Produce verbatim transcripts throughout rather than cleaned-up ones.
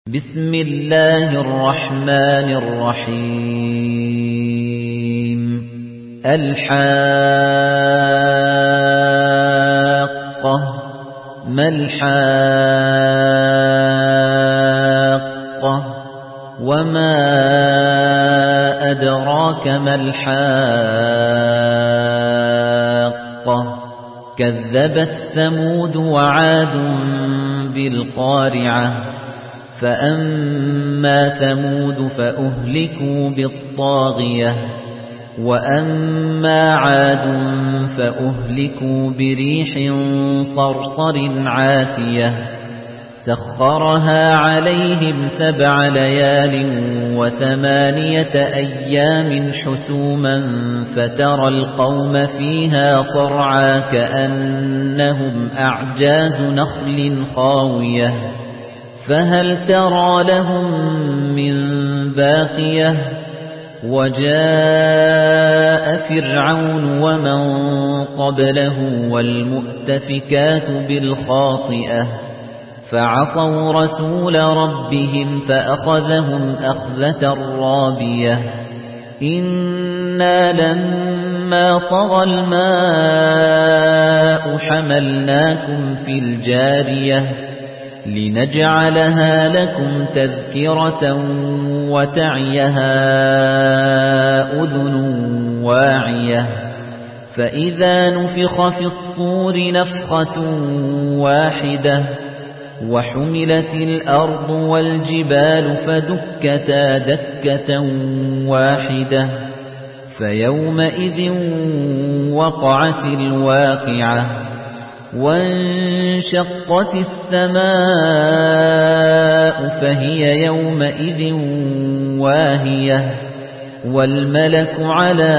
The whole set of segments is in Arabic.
بسم الله الرحمن الرحيم الحاقة ما الحاقة وما أدراك ما الحاقة كذبت ثمود وعاد بالقارعة فأما ثمود فأهلكوا بالطاغية وأما عاد فأهلكوا بريح صرصر عاتية سخرها عليهم سبع ليال وثمانية أيام حسوما فترى القوم فيها صرعا كأنهم أعجاز نخل خاوية فهل ترى لهم من باقية وجاء فرعون ومن قبله والمؤتفكات بالخاطئة فعصوا رسول ربهم فأخذهم أخذة رابية إنا لما طغى الماء حملناكم في الجارية لنجعلها لكم تذكرة وتعيها أذن واعية فإذا نفخ في الصور نفخة واحدة وحملت الأرض والجبال فدكتا دكة واحدة فيومئذ وقعت الواقعة وانشقت السماء فهي يومئذ واهية والملك على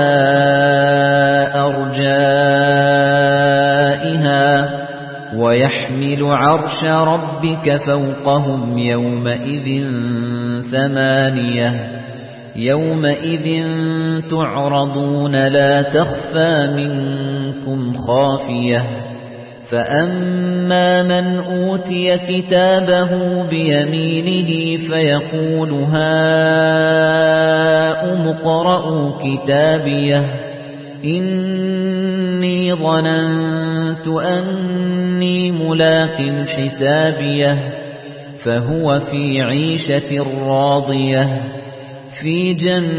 أرجائها ويحمل عرش ربك فوقهم يومئذ ثمانية يومئذ تعرضون لا تخفى منكم خافية فأما من أوتي كتابه بيمينه فيقول هاؤم اقرءوا كتابيه إني ظننت أني ملاق حسابيه فهو في عيشة راضية في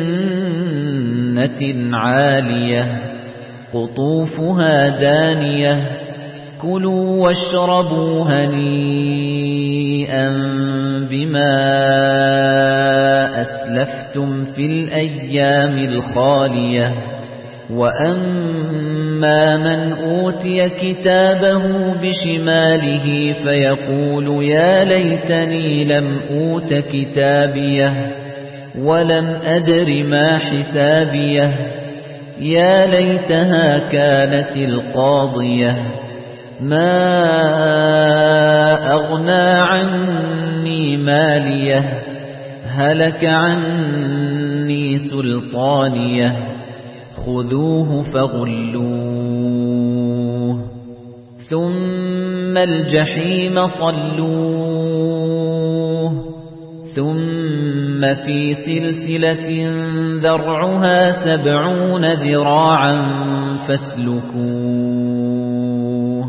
جنة عالية قطوفها دانية كلوا واشربوا هنيئا بما أسلفتم في الأيام الخالية وأما من أوتي كتابه بشماله فيقول يا ليتني لم أوت كتابيه ولم أدر ما حسابيه يا ليتها كانت القاضية ما أغنى عني ماليه هلك عني سلطانيه خذوه فغلوه ثم الجحيم صلوه ثم في سلسلة ذرعها سبعون ذراعا فاسلكوه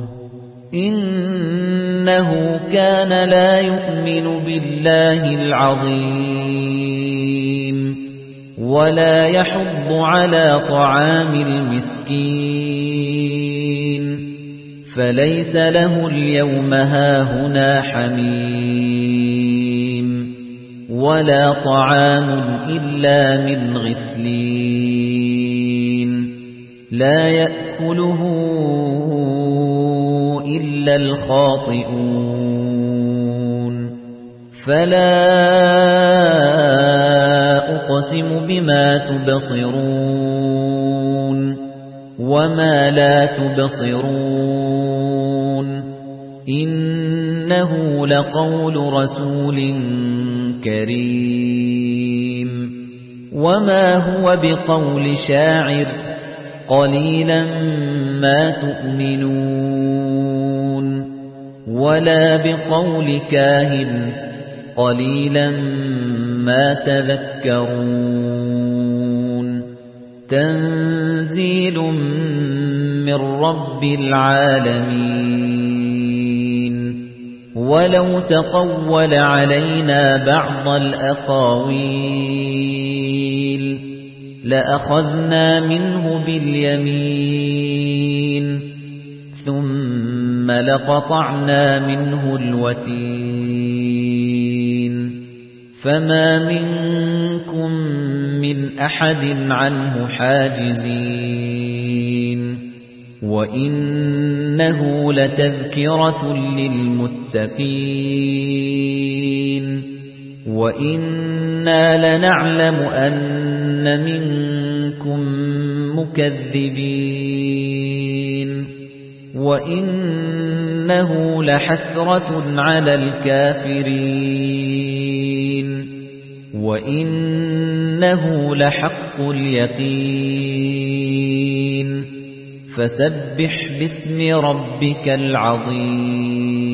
إنه كان لا يؤمن بالله العظيم ولا يحض على طعام المسكين فليس له اليوم هاهنا حميم ولا طعام إلا من غسلين لا يأكله إلا الخاطئون فلا أقسم بما تبصرون وما لا تبصرون إنه لقول رسول كريم وما هو بقول شاعر قليلا ما تؤمنون ولا بقول كاهن قليلا ما تذكرون تنزيل من رب العالمين ولو تقول علينا بعض الأقاويل لأخذنا منه باليمين ثم لقطعنا منه الوتين فما منكم من أحد عنه حاجزين وإنه لتذكرة للمتقين وإنا لنعلم أن منكم مكذبين وإنه لحسرة على الكافرين وإنه لحق اليقين فسبح باسم ربك العظيم